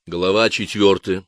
Глава 4.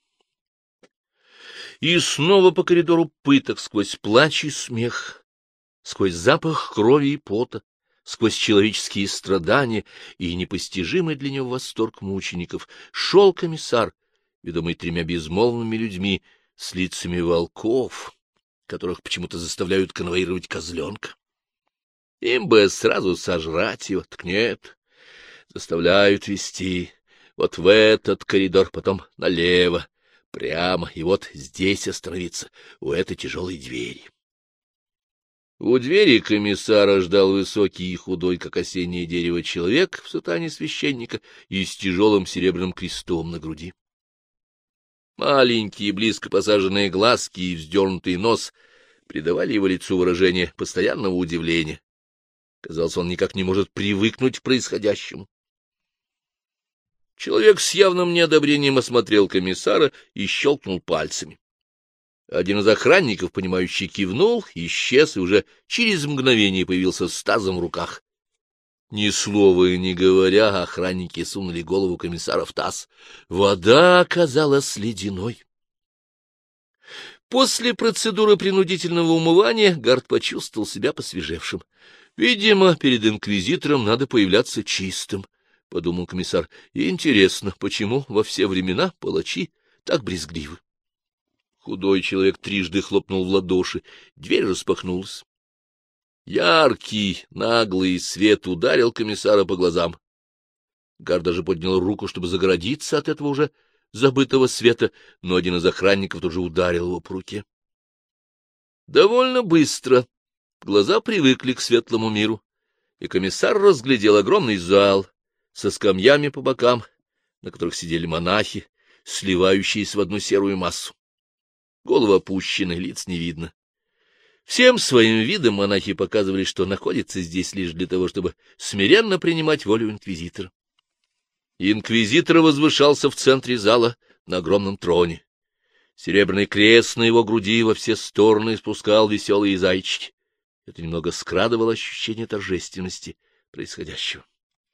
И снова по коридору пыток, сквозь плач и смех, сквозь запах крови и пота, сквозь человеческие страдания и непостижимый для него восторг мучеников, шел комиссар, ведомый 3 безмолвными людьми с лицами волков, которых почему-то заставляют конвоировать козленка. Им бы сразу сожрать его, так нет, заставляют вести. Вот в этот коридор, потом налево, прямо, и вот здесь остановиться, у этой тяжелой двери. У двери комиссара ждал высокий и худой, как осеннее дерево, человек в сутане священника и с тяжелым серебряным крестом на груди. Маленькие, близко посаженные глазки и вздернутый нос придавали его лицу выражение постоянного удивления. Казалось, он никак не может привыкнуть к происходящему. Человек с явным неодобрением осмотрел комиссара и щелкнул пальцами. Один из охранников, понимающий, кивнул, исчез, и уже через мгновение появился с тазом в руках. Ни слова не говоря, охранники сунули голову комиссара в таз. Вода оказалась ледяной. После процедуры принудительного умывания Гард почувствовал себя посвежевшим. Видимо, перед инквизитором надо появляться чистым, — подумал комиссар. — Интересно, почему во все времена палачи так брезгливы? Худой человек трижды хлопнул в ладоши, дверь распахнулась. Яркий, наглый свет ударил комиссара по глазам. Гард даже поднял руку, чтобы загородиться от этого уже забытого света, но один из охранников тут же ударил его по руке. Довольно быстро глаза привыкли к светлому миру, и комиссар разглядел огромный зал со скамьями по бокам, на которых сидели монахи, сливающиеся в одну серую массу. Головы опущены, лиц не видно. Всем своим видом монахи показывали, что находятся здесь лишь для того, чтобы смиренно принимать волю инквизитора. Инквизитор возвышался в центре зала на огромном троне. Серебряный крест на его груди во все стороны испускал веселые зайчики. Это немного скрадывало ощущение торжественности происходящего.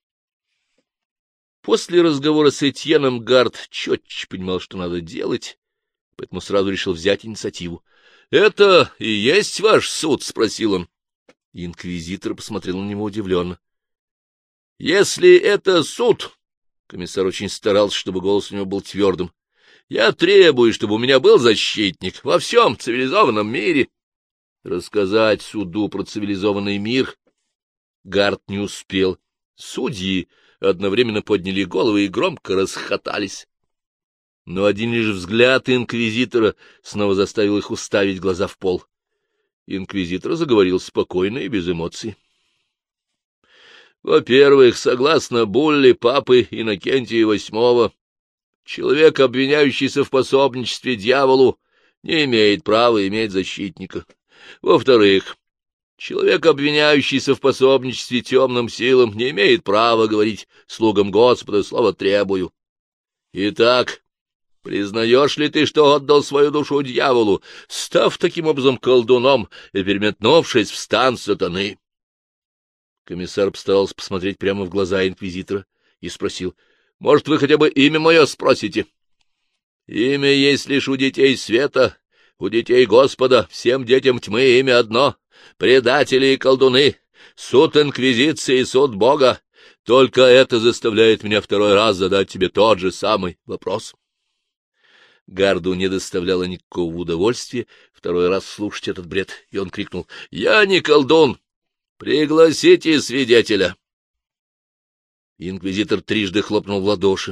После разговора с Этьеном Гард четче понимал, что надо делать, поэтому сразу решил взять инициативу. — Это и есть ваш суд? — спросил он. Инквизитор посмотрел на него удивленно. — Если это суд, — комиссар очень старался, чтобы голос у него был твердым, — я требую, чтобы у меня был защитник во всем цивилизованном мире. Рассказать суду про цивилизованный мир Гард не успел. Судьи одновременно подняли головы и громко расхохотались. Но один лишь взгляд инквизитора снова заставил их уставить глаза в пол. Инквизитор заговорил спокойно и без эмоций. Во-первых, согласно булле папы Иннокентия VIII, человек, обвиняющийся в пособничестве дьяволу, не имеет права иметь защитника. Во-вторых, человек, обвиняющийся в пособничестве темным силам, не имеет права говорить слугам Господа слово «требую». Итак, признаешь ли ты, что отдал свою душу дьяволу, став таким образом колдуном и переметнувшись в стан сатаны? Комиссар постарался посмотреть прямо в глаза инквизитора и спросил: — Может, вы хотя бы имя мое спросите? — Имя есть лишь у детей света, у детей Господа, всем детям тьмы имя одно — предатели и колдуны, суд инквизиции и суд Бога. Только это заставляет меня второй раз задать тебе тот же самый вопрос. Гарду не доставляло никакого удовольствия второй раз слушать этот бред, и он крикнул: — Я не колдун! Пригласите свидетеля! Инквизитор трижды хлопнул в ладоши.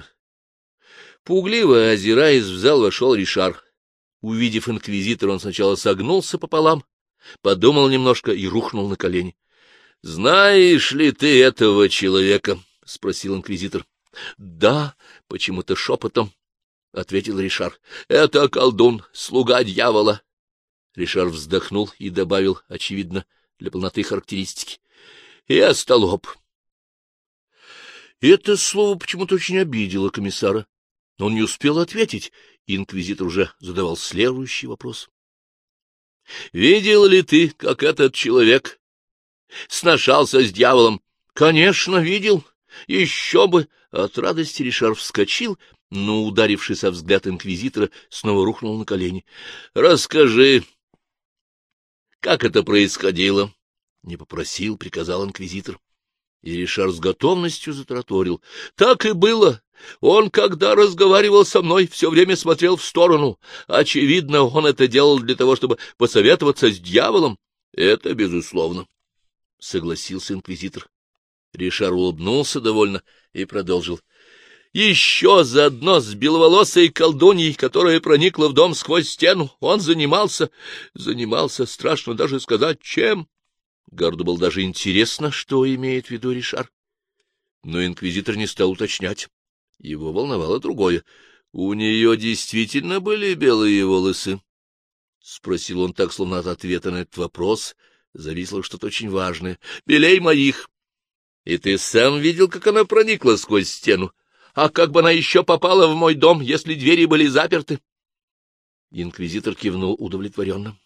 Пугливо озираясь, в зал вошел Ришар. Увидев инквизитора, он сначала согнулся пополам, подумал немножко и рухнул на колени. — Знаешь ли ты этого человека? — спросил инквизитор. — Да, — почему-то шепотом ответил Ришар. — Это колдун, слуга дьявола. Ришар вздохнул и добавил, очевидно, для полноты характеристики: — И остолоп. Это слово почему-то очень обидело комиссара, но он не успел ответить, и инквизитор уже задавал следующий вопрос. — Видел ли ты, как этот человек сношался с дьяволом? — Конечно, видел. Еще бы! От радости Ришар вскочил, но, ударившись о взгляд инквизитора, снова рухнул на колени. — Расскажи, как это происходило? — не попросил, приказал инквизитор. И Ришар с готовностью затараторил. — Так и было. Он, когда разговаривал со мной, все время смотрел в сторону. Очевидно, он это делал для того, чтобы посоветоваться с дьяволом. — Это безусловно, — согласился инквизитор. Ришар улыбнулся довольно и продолжил. — Еще заодно с беловолосой колдуньей, которая проникла в дом сквозь стену, он занимался, страшно даже сказать, чем. Гарду было даже интересно, что имеет в виду Ришар. Но инквизитор не стал уточнять. Его волновало другое. — У нее действительно были белые волосы? — спросил он так, словно от ответа на этот вопрос зависло что-то очень важное. — Белей моих. — И ты сам видел, как она проникла сквозь стену? А как бы она еще попала в мой дом, если двери были заперты? Инквизитор кивнул удовлетворенно.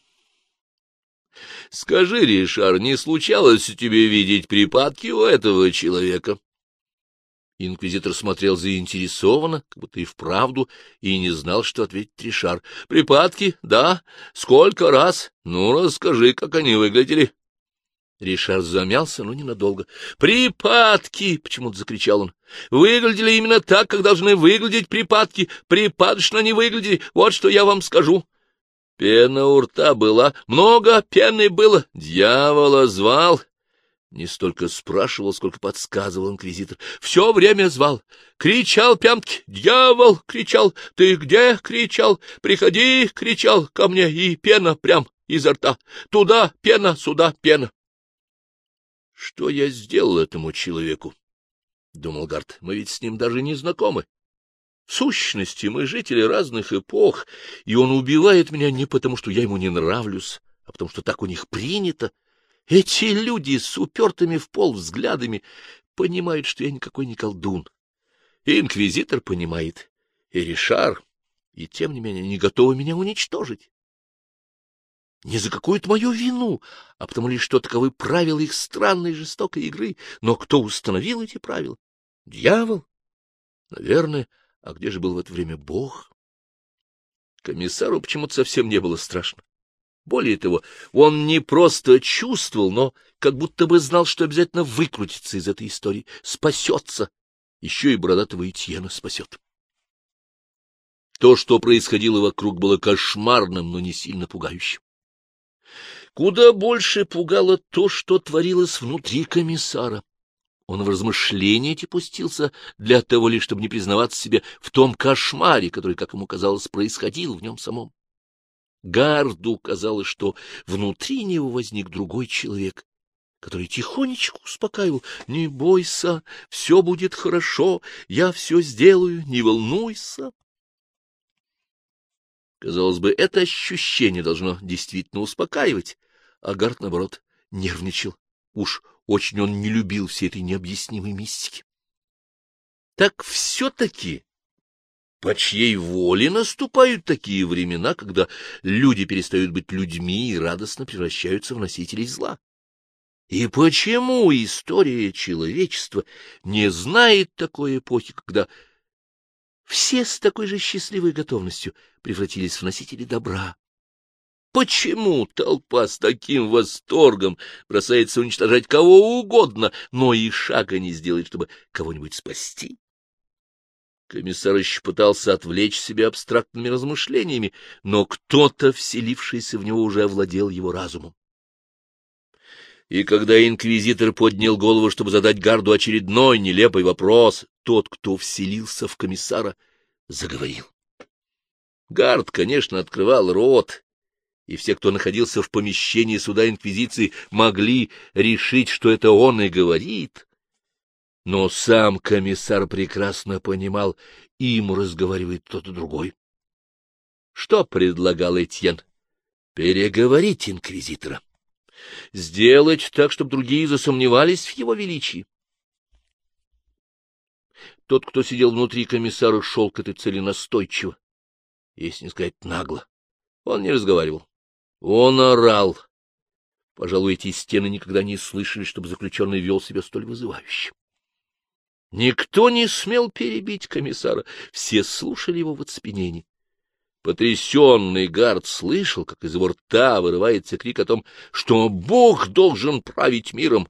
— Скажи, Ришар, не случалось тебе видеть припадки у этого человека? Инквизитор смотрел заинтересованно, как будто и вправду, и не знал, что ответить Ришар. — Припадки? Да. Сколько раз? Ну, расскажи, как они выглядели. Ришар замялся, но ненадолго. — Припадки! — почему-то закричал он. — Выглядели именно так, как должны выглядеть припадки. Припадочно они выглядели. Вот что я вам скажу. Пена у рта была, много пены было. Дьявола звал. Не столько спрашивал, сколько подсказывал инквизитор. Все время звал. Кричал Пянтке. Дьявол! Кричал. Ты где? Кричал. Приходи! Кричал ко мне. И пена прям изо рта. Туда пена, сюда пена. Что я сделал этому человеку? — думал Гард. — Мы ведь с ним даже не знакомы. В сущности, мы жители разных эпох, и он убивает меня не потому, что я ему не нравлюсь, а потому, что так у них принято. Эти люди с упертыми в пол взглядами понимают, что я никакой не колдун. И инквизитор понимает, и Ришар, и тем не менее не готовы меня уничтожить. Не за какую-то мою вину, а потому лишь что таковы правила их странной жестокой игры. Но кто установил эти правила? Дьявол? Наверное. А где же был в это время Бог? Комиссару почему-то совсем не было страшно. Более того, он не просто чувствовал, но как будто бы знал, что обязательно выкрутится из этой истории, спасется, еще и бородатого Этьена спасет. То, что происходило вокруг, было кошмарным, но не сильно пугающим. Куда больше пугало то, что творилось внутри комиссара. Он в размышления эти пустился для того лишь, чтобы не признаваться себе в том кошмаре, который, как ему казалось, происходил в нем самом. Гарду казалось, что внутри него возник другой человек, который тихонечко успокаивал: «Не бойся, все будет хорошо, я все сделаю, не волнуйся». Казалось бы, это ощущение должно действительно успокаивать, а Гард, наоборот, нервничал. Уж очень он не любил всей этой необъяснимой мистики. Так все-таки по чьей воле наступают такие времена, когда люди перестают быть людьми и радостно превращаются в носителей зла? И почему история человечества не знает такой эпохи, когда все с такой же счастливой готовностью превратились в носителей добра? Почему толпа с таким восторгом бросается уничтожать кого угодно, но и шага не сделает, чтобы кого-нибудь спасти? Комиссар еще пытался отвлечь себя абстрактными размышлениями, но кто-то, вселившийся в него, уже овладел его разумом. И когда инквизитор поднял голову, чтобы задать Гарду очередной нелепый вопрос, тот, кто вселился в комиссара, заговорил. Гард, конечно, открывал рот, и все, кто находился в помещении суда инквизиции, могли решить, что это он и говорит. Но сам комиссар прекрасно понимал, им разговаривает кто-то другой. Что предлагал Этьен? Переговорить инквизитора. Сделать так, чтобы другие засомневались в его величии. Тот, кто сидел внутри комиссара, шел к этой цели настойчиво, если не сказать нагло. Он не разговаривал. Он орал. Пожалуй, эти стены никогда не слышали, чтобы заключенный вел себя столь вызывающе. Никто не смел перебить комиссара, все слушали его в оцепенении. Потрясенный Гард слышал, как из его рта вырывается крик о том, что Бог должен править миром,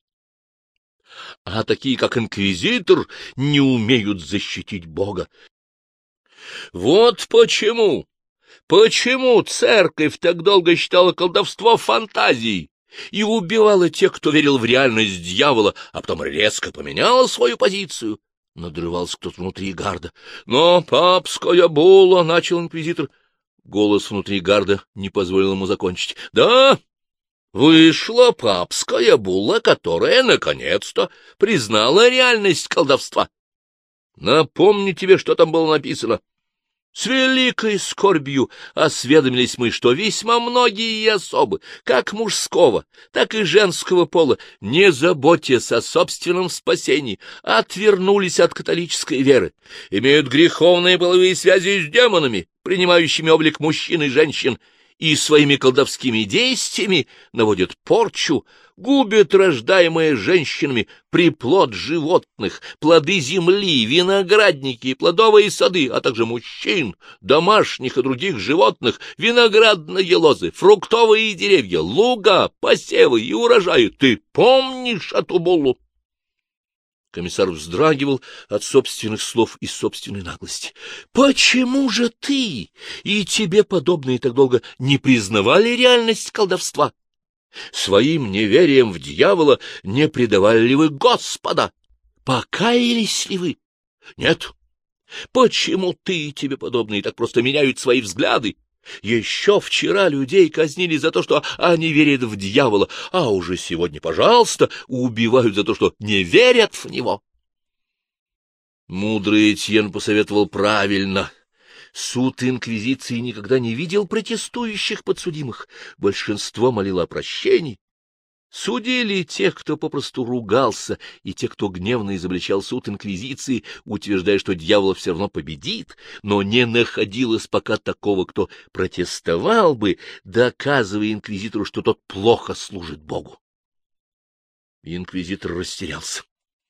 а такие, как инквизитор, не умеют защитить Бога. Вот почему церковь так долго считала колдовство фантазией и убивала тех, кто верил в реальность дьявола, а потом резко поменяла свою позицию. Надрывался кто-то внутри Гарда. Но папская булла, — начал инквизитор. Голос внутри Гарда не позволил ему закончить. — Да, вышла папская булла, которая, наконец-то, признала реальность колдовства. Напомню тебе, что там было написано. С великой скорбью осведомились мы, что весьма многие особы, как мужского, так и женского пола, не заботясь о собственном спасении, отвернулись от католической веры, имеют греховные половые связи с демонами, принимающими облик мужчин и женщин, и своими колдовскими действиями наводят порчу, губят рождаемые женщинами приплод животных, плоды земли, виноградники и плодовые сады, а также мужчин, домашних и других животных, виноградные лозы, фруктовые деревья, луга, посевы и урожаи. Ты помнишь эту буллу? Комиссар вздрагивал от собственных слов и собственной наглости. — Почему же ты и тебе подобные так долго не признавали реальность колдовства? Своим неверием в дьявола не предавали ли вы Господа? Покаялись ли вы? Нет. Почему ты и тебе подобные так просто меняют свои взгляды? Еще вчера людей казнили за то, что они верят в дьявола, а уже сегодня, пожалуйста, убивают за то, что не верят в него. Мудрый Этьен посоветовал правильно. Суд инквизиции никогда не видел протестующих подсудимых. Большинство молило о прощении. Судили тех, кто попросту ругался, и тех, кто гневно изобличал суд инквизиции, утверждая, что дьявол все равно победит, но не находилось пока такого, кто протестовал бы, доказывая инквизитору, что тот плохо служит Богу. Инквизитор растерялся.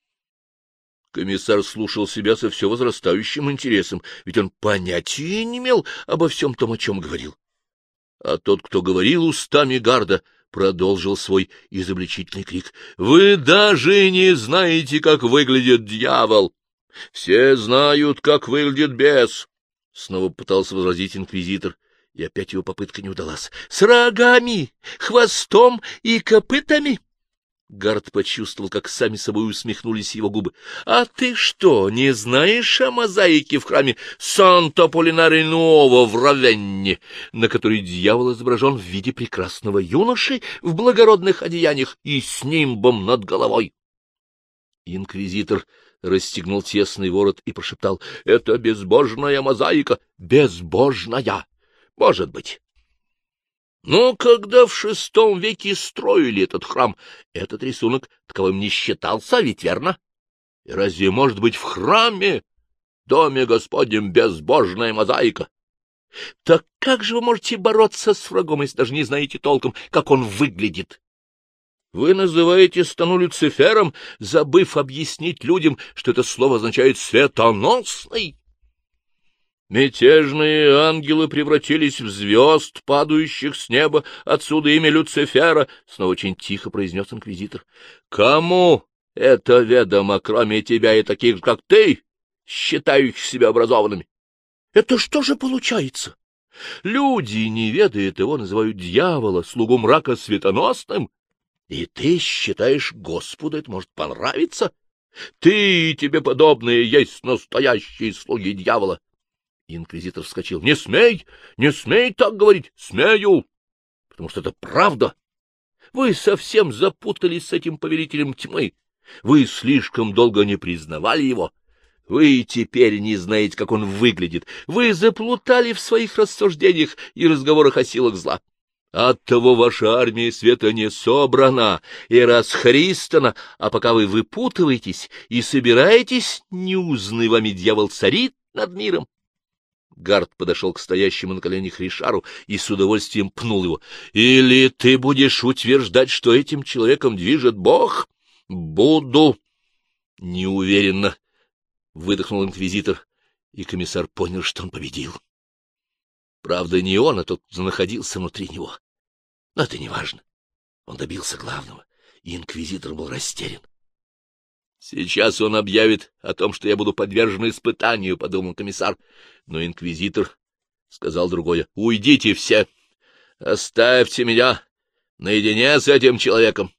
Комиссар слушал себя со все возрастающим интересом, ведь он понятия не имел обо всем том, о чем говорил. А тот, кто говорил устами Гарда, продолжил свой изобличительный крик. — Вы даже не знаете, как выглядит дьявол! Все знают, как выглядит бес! Снова пытался возразить инквизитор, и опять его попытка не удалась. — С рогами, хвостом и копытами! Гард почувствовал, как сами собой усмехнулись его губы. — А ты что, не знаешь о мозаике в храме Санто-Полинаре-Нуово в Равенне, на которой дьявол изображен в виде прекрасного юноши в благородных одеяниях и с нимбом над головой? Инквизитор расстегнул тесный ворот и прошептал: — Это безбожная мозаика. — Безбожная! Может быть. Но когда в VI веке строили этот храм, этот рисунок таковым не считался, ведь верно? И разве может быть в храме, доме Господнем, безбожная мозаика? Так как же вы можете бороться с врагом, если даже не знаете толком, как он выглядит? Вы называете сатану Люцифером, забыв объяснить людям, что это слово означает «светоносный». Мятежные ангелы превратились в звезд, падающих с неба, отсюда имя Люцифера, — снова очень тихо произнес инквизитор. — Кому это ведомо, кроме тебя и таких, как ты, считающих себя образованными? Это что же получается? Люди, не ведая его, называют дьявола, слугу мрака, светоносным, и ты считаешь, Господу это может понравиться? Ты и тебе подобные есть настоящие слуги дьявола. Инквизитор вскочил. — Не смей так говорить! — Смею, потому что это правда. Вы совсем запутались с этим повелителем тьмы. Вы слишком долго не признавали его. Вы теперь не знаете, как он выглядит. Вы заплутали в своих рассуждениях и разговорах о силах зла. Оттого ваша армия света не собрана и расхристана, а пока вы выпутываетесь и собираетесь, неузнанный вами дьявол царит над миром. Гард подошел к стоящему на коленях Ришару и с удовольствием пнул его. — Или ты будешь утверждать, что этим человеком движет Бог? — Буду. Неуверенно выдохнул инквизитор, и комиссар понял, что он победил. Правда, не он, а тот, кто находился внутри него. Но это не важно. Он добился главного, и инквизитор был растерян. «Сейчас он объявит о том, что я буду подвержен испытанию», — подумал комиссар. Но инквизитор сказал другое: «Уйдите все, оставьте меня наедине с этим человеком».